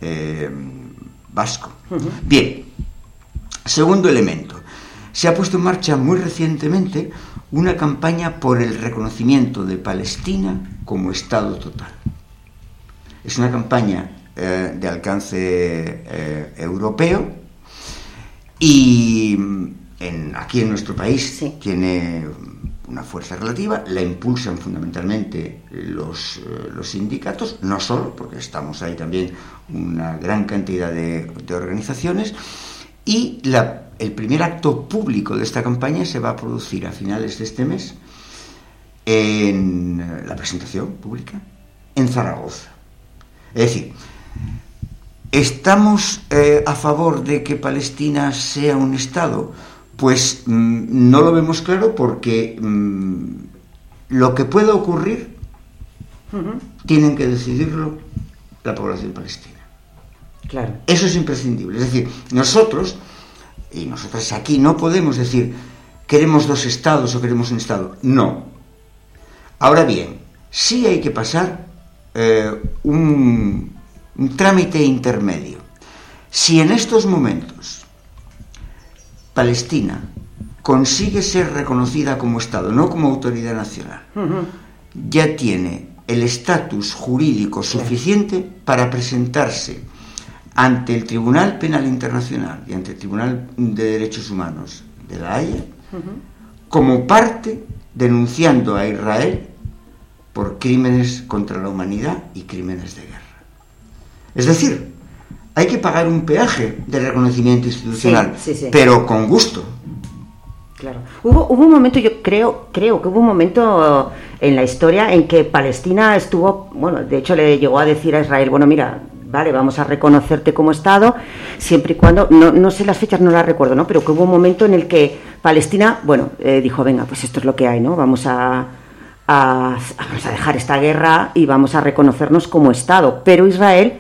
vasco. Bien, segundo elemento, se ha puesto en marcha muy recientemente una campaña por el reconocimiento de Palestina como Estado total. Es una campaña de alcance europeo y aquí en nuestro país tiene una fuerza relativa, la impulsan fundamentalmente los sindicatos, no solo, porque estamos ahí también una gran cantidad de organizaciones, y el primer acto público de esta campaña se va a producir a finales de este mes, en la presentación pública, en Zaragoza. Es decir, ¿estamos a favor de que Palestina sea un Estado? Pues no lo vemos claro, porque lo que pueda ocurrir tienen que decidirlo la población palestina. Claro. Eso es imprescindible. Es decir, nosotros y nosotras aquí no podemos decir ¿Queremos dos estados o queremos un estado? No. Ahora bien, sí hay que pasar un trámite intermedio. Si en estos momentos Palestina consigue ser reconocida como Estado, no como autoridad nacional, ya tiene el estatus jurídico suficiente para presentarse ante el Tribunal Penal Internacional y ante el Tribunal de Derechos Humanos de La Haya como parte denunciando a Israel por crímenes contra la humanidad y crímenes de guerra. Es decir, hay que pagar un peaje de reconocimiento institucional, sí. pero con gusto. Claro. Hubo un momento, yo creo que hubo un momento en la historia en que Palestina estuvo, bueno, de hecho le llegó a decir a Israel, bueno, mira, vale, vamos a reconocerte como Estado, siempre y cuando, no sé las fechas, no las recuerdo, ¿no? Pero que hubo un momento en el que Palestina, bueno, dijo, venga, pues esto es lo que hay, ¿no? Vamos a dejar esta guerra y vamos a reconocernos como Estado. Pero Israel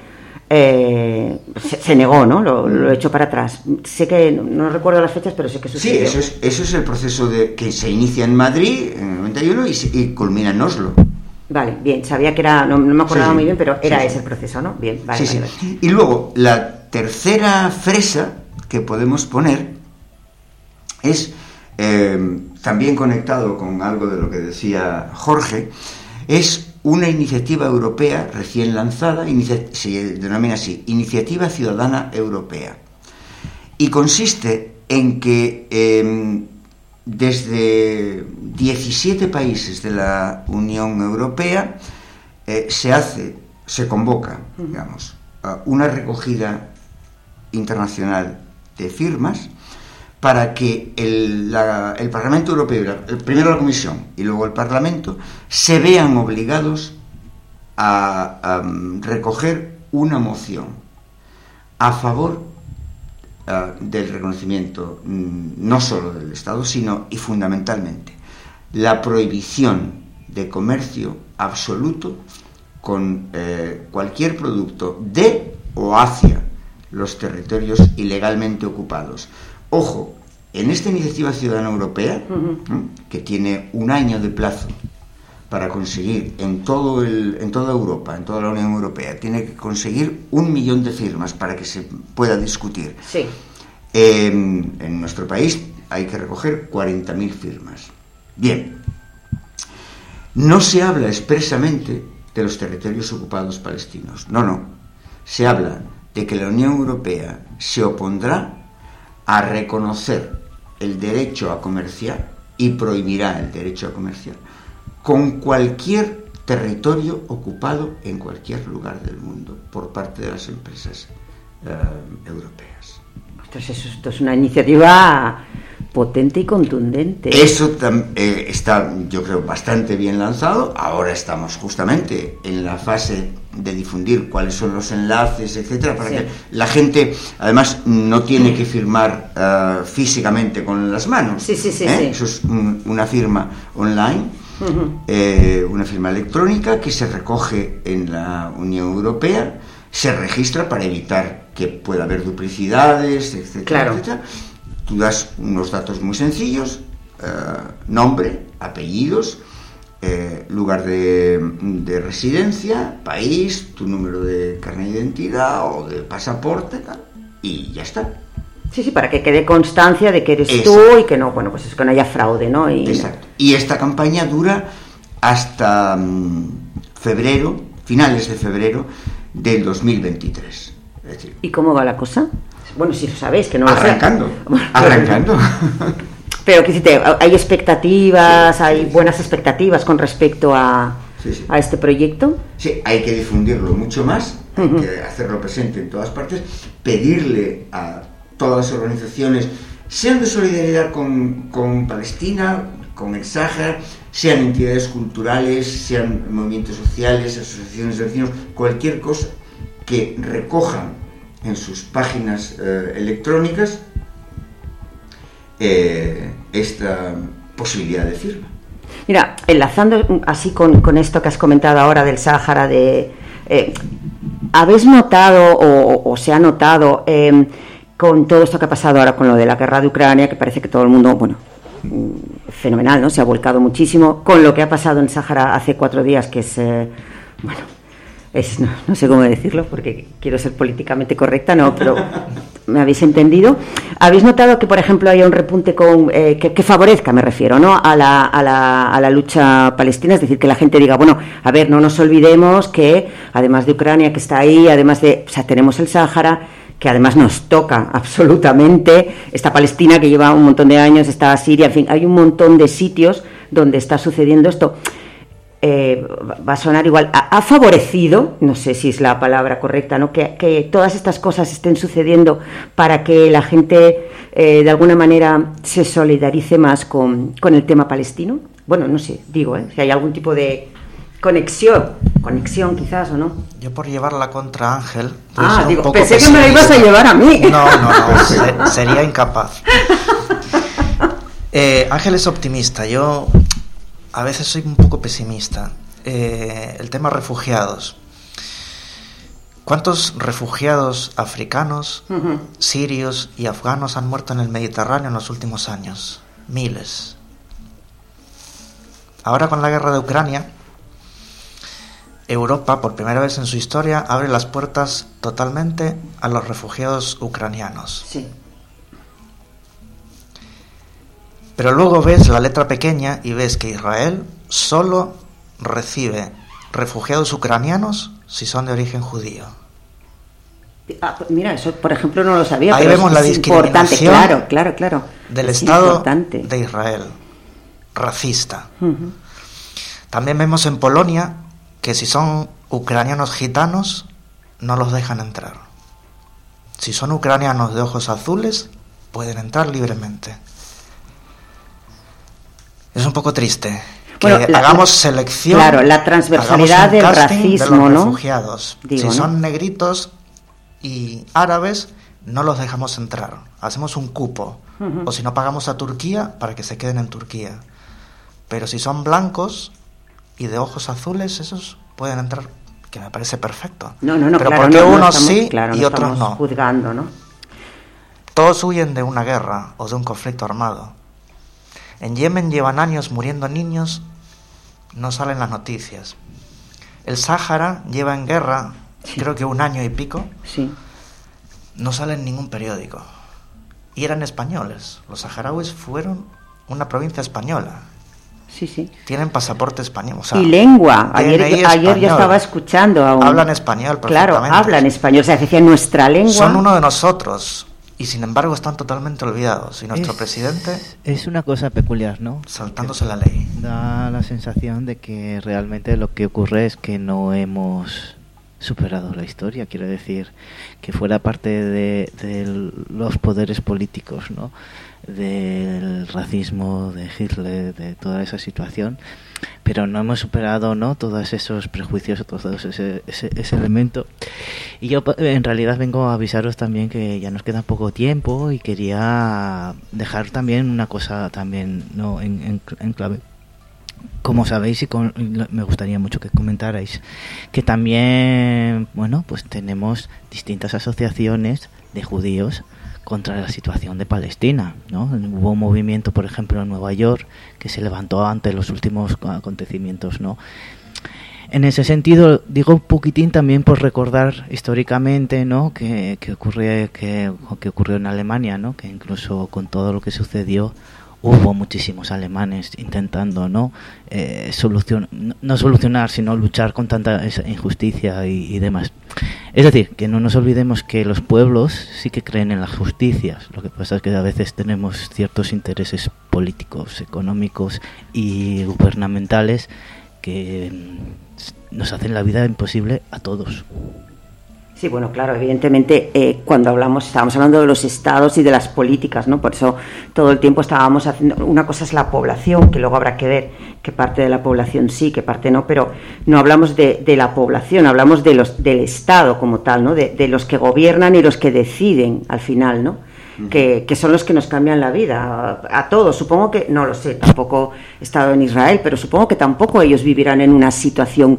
se negó, ¿no? Lo echó para atrás. Sé que no recuerdo las fechas, pero sé que sucedió. Sí, eso es el proceso que se inicia en Madrid en el 91 y culmina en Oslo. Vale, bien, sabía que era, no me acordaba muy bien, pero era ese el proceso, ¿no? Bien, vale. Y luego, la tercera fresa que podemos poner es, también conectado con algo de lo que decía Jorge, es una iniciativa europea recién lanzada, se denomina así, Iniciativa Ciudadana Europea. Y consiste en que desde 17 países de la Unión Europea se convoca, digamos, una recogida internacional de firmas para que el Parlamento Europeo, primero la Comisión y luego el Parlamento, se vean obligados a recoger una moción a favor del reconocimiento no solo del Estado, sino y fundamentalmente la prohibición de comercio absoluto con cualquier producto de o hacia los territorios ilegalmente ocupados. Ojo, en esta iniciativa ciudadana europea, que tiene un año de plazo para conseguir en toda Europa, en toda la Unión Europea, tiene que conseguir 1 millón de firmas para que se pueda discutir. Sí. En nuestro país hay que recoger 40.000 firmas. Bien, no se habla expresamente de los territorios ocupados palestinos. No. Se habla de que la Unión Europea se opondrá a reconocer el derecho a comerciar y prohibirá el derecho a comerciar con cualquier territorio ocupado en cualquier lugar del mundo por parte de las empresas europeas. Esto es una iniciativa potente y contundente. Eso está, yo creo, bastante bien lanzado. Ahora estamos justamente en la fase de difundir cuáles son los enlaces, etcétera, para que la gente, además, no tiene que firmar físicamente con las manos. Sí. Eso es una firma online, una firma electrónica que se recoge en la Unión Europea, se registra para evitar que pueda haber duplicidades, etcétera, claro. etcétera. Tú das unos datos muy sencillos, nombre, apellidos, lugar de residencia, país, tu número de carnet de identidad o de pasaporte, tal, y ya está. Sí, para que quede constancia de que eres tú y que no, bueno, pues es que no haya fraude, ¿no? Exacto. Y esta campaña dura hasta finales de febrero del 2023. Es decir, ¿y cómo va la cosa? Bueno, si lo sabéis, que no lo arrancando. Pero que hay expectativas, hay buenas expectativas con respecto a este proyecto. Sí, hay que difundirlo mucho más, hay que hacerlo presente en todas partes, pedirle a todas las organizaciones, sean de solidaridad con Palestina, con el Sáhara, sean entidades culturales, sean movimientos sociales, asociaciones de vecinos, cualquier cosa que recojan en sus páginas electrónicas esta posibilidad de firma. Mira, enlazando así con esto que has comentado ahora del Sáhara, ¿habéis notado o se ha notado con todo esto que ha pasado ahora con lo de la guerra de Ucrania, que parece que todo el mundo, bueno, fenomenal, ¿no? Se ha volcado muchísimo con lo que ha pasado en Sáhara hace 4 días, que es, bueno, no sé cómo decirlo porque quiero ser políticamente correcta, no, pero me habéis entendido. ¿Habéis notado que, por ejemplo, haya un repunte que favorezca, me refiero, ¿no?, a la lucha palestina? Es decir, que la gente diga, bueno, a ver, no nos olvidemos que además de Ucrania, que está ahí, además de, o sea, tenemos el Sáhara, que además nos toca absolutamente, está Palestina, que lleva un montón de años, está Siria, en fin, hay un montón de sitios donde está sucediendo esto. Va a sonar igual, ha favorecido, no sé si es la palabra correcta, ¿no?, que todas estas cosas estén sucediendo para que la gente de alguna manera se solidarice más con el tema palestino. Bueno, no sé, digo, si hay algún tipo de conexión quizás, o no. Yo, por llevarla contra Ángel, digo, pensé que me la ibas a llevar a mí. No, sería incapaz. Ángel es optimista, yo a veces soy un poco pesimista. El tema refugiados. ¿Cuántos refugiados africanos, sirios y afganos han muerto en el Mediterráneo en los últimos años? Miles. Ahora, con la guerra de Ucrania, Europa, por primera vez en su historia, abre las puertas totalmente a los refugiados ucranianos. Sí. Pero luego ves la letra pequeña y ves que Israel solo recibe refugiados ucranianos si son de origen judío. Mira, eso por ejemplo no lo sabía. Ahí pero vemos la discriminación claro, del Estado de Israel, racista. También vemos en Polonia que si son ucranianos gitanos no los dejan entrar. Si son ucranianos de ojos azules pueden entrar libremente. Es un poco triste que hagamos selección. Claro, la transversalidad del racismo, de los ¿no? refugiados. Si son negritos y árabes, no los dejamos entrar. Hacemos un cupo. O si no, pagamos a Turquía para que se queden en Turquía. Pero si son blancos y de ojos azules, esos pueden entrar, que me parece perfecto. No, pero claro, porque unos estamos, sí claro, y otros no. Juzgando, ¿no? Todos huyen de una guerra o de un conflicto armado. En Yemen llevan años muriendo niños, no salen las noticias. El Sáhara lleva en guerra, creo que 1 año y pico, no sale en ningún periódico. Y eran españoles, los saharauis fueron una provincia española. Sí. Tienen pasaporte español. O sea, y lengua. Ayer yo estaba escuchando a un... Hablan español perfectamente. Claro, hablan español, o sea, decían nuestra lengua. Son uno de nosotros. Y sin embargo están totalmente olvidados. Y nuestro presidente... Es una cosa peculiar, ¿no? Saltándose la ley. Da la sensación de que realmente lo que ocurre es que no hemos superado la historia. Quiero decir, que fuera parte de los poderes políticos, ¿no?, del racismo, de Hitler, de toda esa situación, pero no hemos superado, ¿no?, todos esos prejuicios, todo ese elemento. Y yo en realidad vengo a avisaros también que ya nos queda poco tiempo y quería dejar también una cosa también, ¿no?, en clave. Como sabéis, y me gustaría mucho que comentarais, que también, bueno, pues tenemos distintas asociaciones de judíos contra la situación de Palestina, ¿no? Hubo un movimiento, por ejemplo, en Nueva York, que se levantó ante los últimos acontecimientos, ¿no? En ese sentido, digo un poquitín también por recordar históricamente, ¿no?, que ocurrió en Alemania, ¿no?, que incluso con todo lo que sucedió hubo muchísimos alemanes intentando no solucionar, sino luchar con tanta esa injusticia y demás. Es decir, que no nos olvidemos que los pueblos sí que creen en las justicias. Lo que pasa es que a veces tenemos ciertos intereses políticos, económicos y gubernamentales que nos hacen la vida imposible a todos. Sí, bueno, claro, evidentemente cuando estábamos hablando de los estados y de las políticas, ¿no? Por eso todo el tiempo estábamos haciendo, una cosa es la población, que luego habrá que ver qué parte de la población sí, qué parte no, pero no hablamos de la población, hablamos del Estado como tal, ¿no? De los que gobiernan y los que deciden al final, ¿no? Que son los que nos cambian la vida a todos. Supongo que, no lo sé, tampoco he estado en Israel, pero supongo que tampoco ellos vivirán en una situación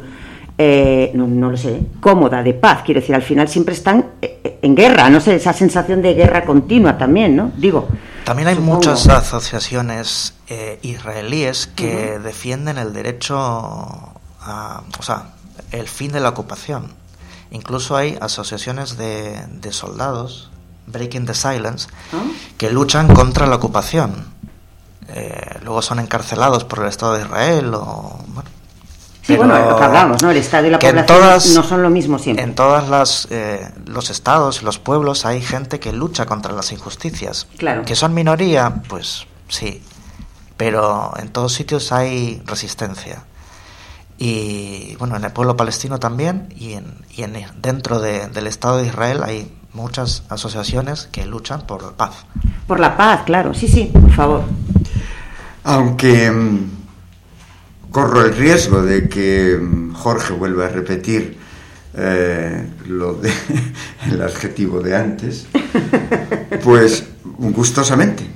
no lo sé, cómoda, de paz. Quiero decir, al final siempre están en guerra, no sé, esa sensación de guerra continua también, ¿no? Digo, También hay Supongo. muchas asociaciones israelíes que defienden el derecho o sea, el fin de la ocupación. Incluso hay asociaciones de soldados, Breaking the Silence, que luchan contra la ocupación. Luego son encarcelados por el Estado de Israel o... Bueno, sí, bueno, lo que hablamos, ¿no? El Estado y la población no son lo mismo siempre. En todas los estados y los pueblos hay gente que lucha contra las injusticias. Claro. Que son minoría, pues sí, pero en todos sitios hay resistencia. Y bueno, en el pueblo palestino también dentro del Estado de Israel hay muchas asociaciones que luchan por la paz. Por la paz, claro, sí, por favor. Aunque corro el riesgo de que Jorge vuelva a repetir el adjetivo de antes, pues gustosamente.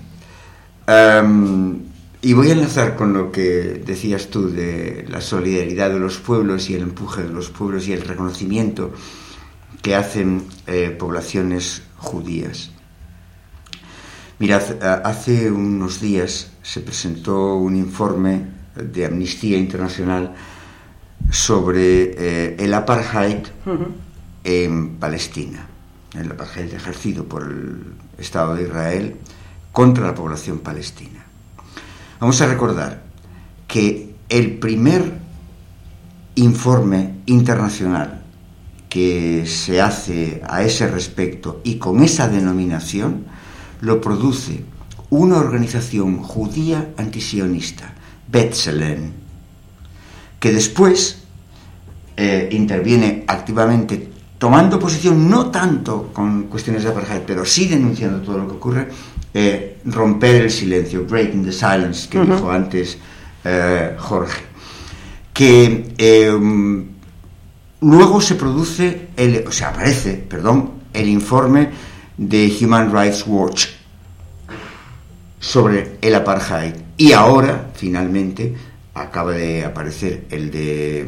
Y voy a enlazar con lo que decías tú de la solidaridad de los pueblos y el empuje de los pueblos y el reconocimiento que hacen poblaciones judías. Mirad, hace unos días se presentó un informe de Amnistía Internacional sobre el apartheid en Palestina, el apartheid ejercido por el Estado de Israel contra la población palestina. Vamos a recordar que el primer informe internacional que se hace a ese respecto y con esa denominación lo produce una organización judía antisionista, B'Tselem, que después interviene activamente, tomando posición no tanto con cuestiones de apartheid, pero sí denunciando todo lo que ocurre, romper el silencio, breaking the silence, que dijo antes Jorge, que luego se produce, aparece el informe de Human Rights Watch sobre el apartheid, y ahora finalmente acaba de aparecer el de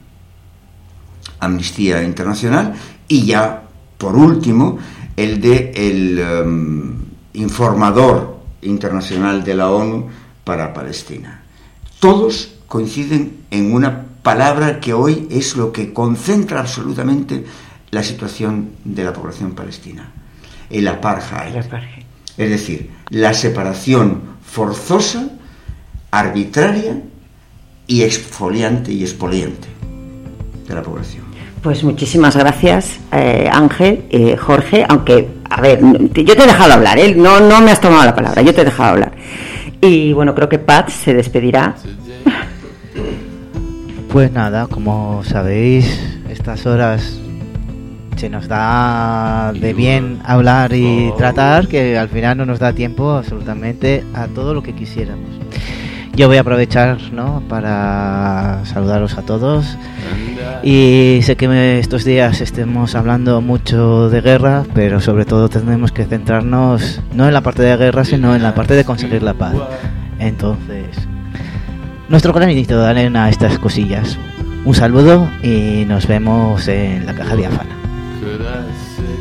Amnistía Internacional, y ya por último el de el informador internacional de la ONU para Palestina. Todos coinciden en una palabra que hoy es lo que concentra absolutamente la situación de la población palestina: el apartheid. Es decir, la separación forzosa, arbitraria y exfoliante y expoliante de la población. Pues muchísimas gracias, Ángel, Jorge, aunque, a ver, yo te he dejado hablar, no me has tomado la palabra, yo te he dejado hablar. Y bueno, creo que Pat se despedirá. Pues nada, como sabéis, estas horas se nos da de bien hablar y tratar, que al final no nos da tiempo absolutamente a todo lo que quisiéramos. Yo voy a aprovechar, ¿no?, para saludaros a todos, y sé que estos días estemos hablando mucho de guerra, pero sobre todo tenemos que centrarnos no en la parte de guerra, sino en la parte de conseguir la paz. Entonces, nuestro granito de arena a estas cosillas. Un saludo y nos vemos en la caja diáfana. Could I say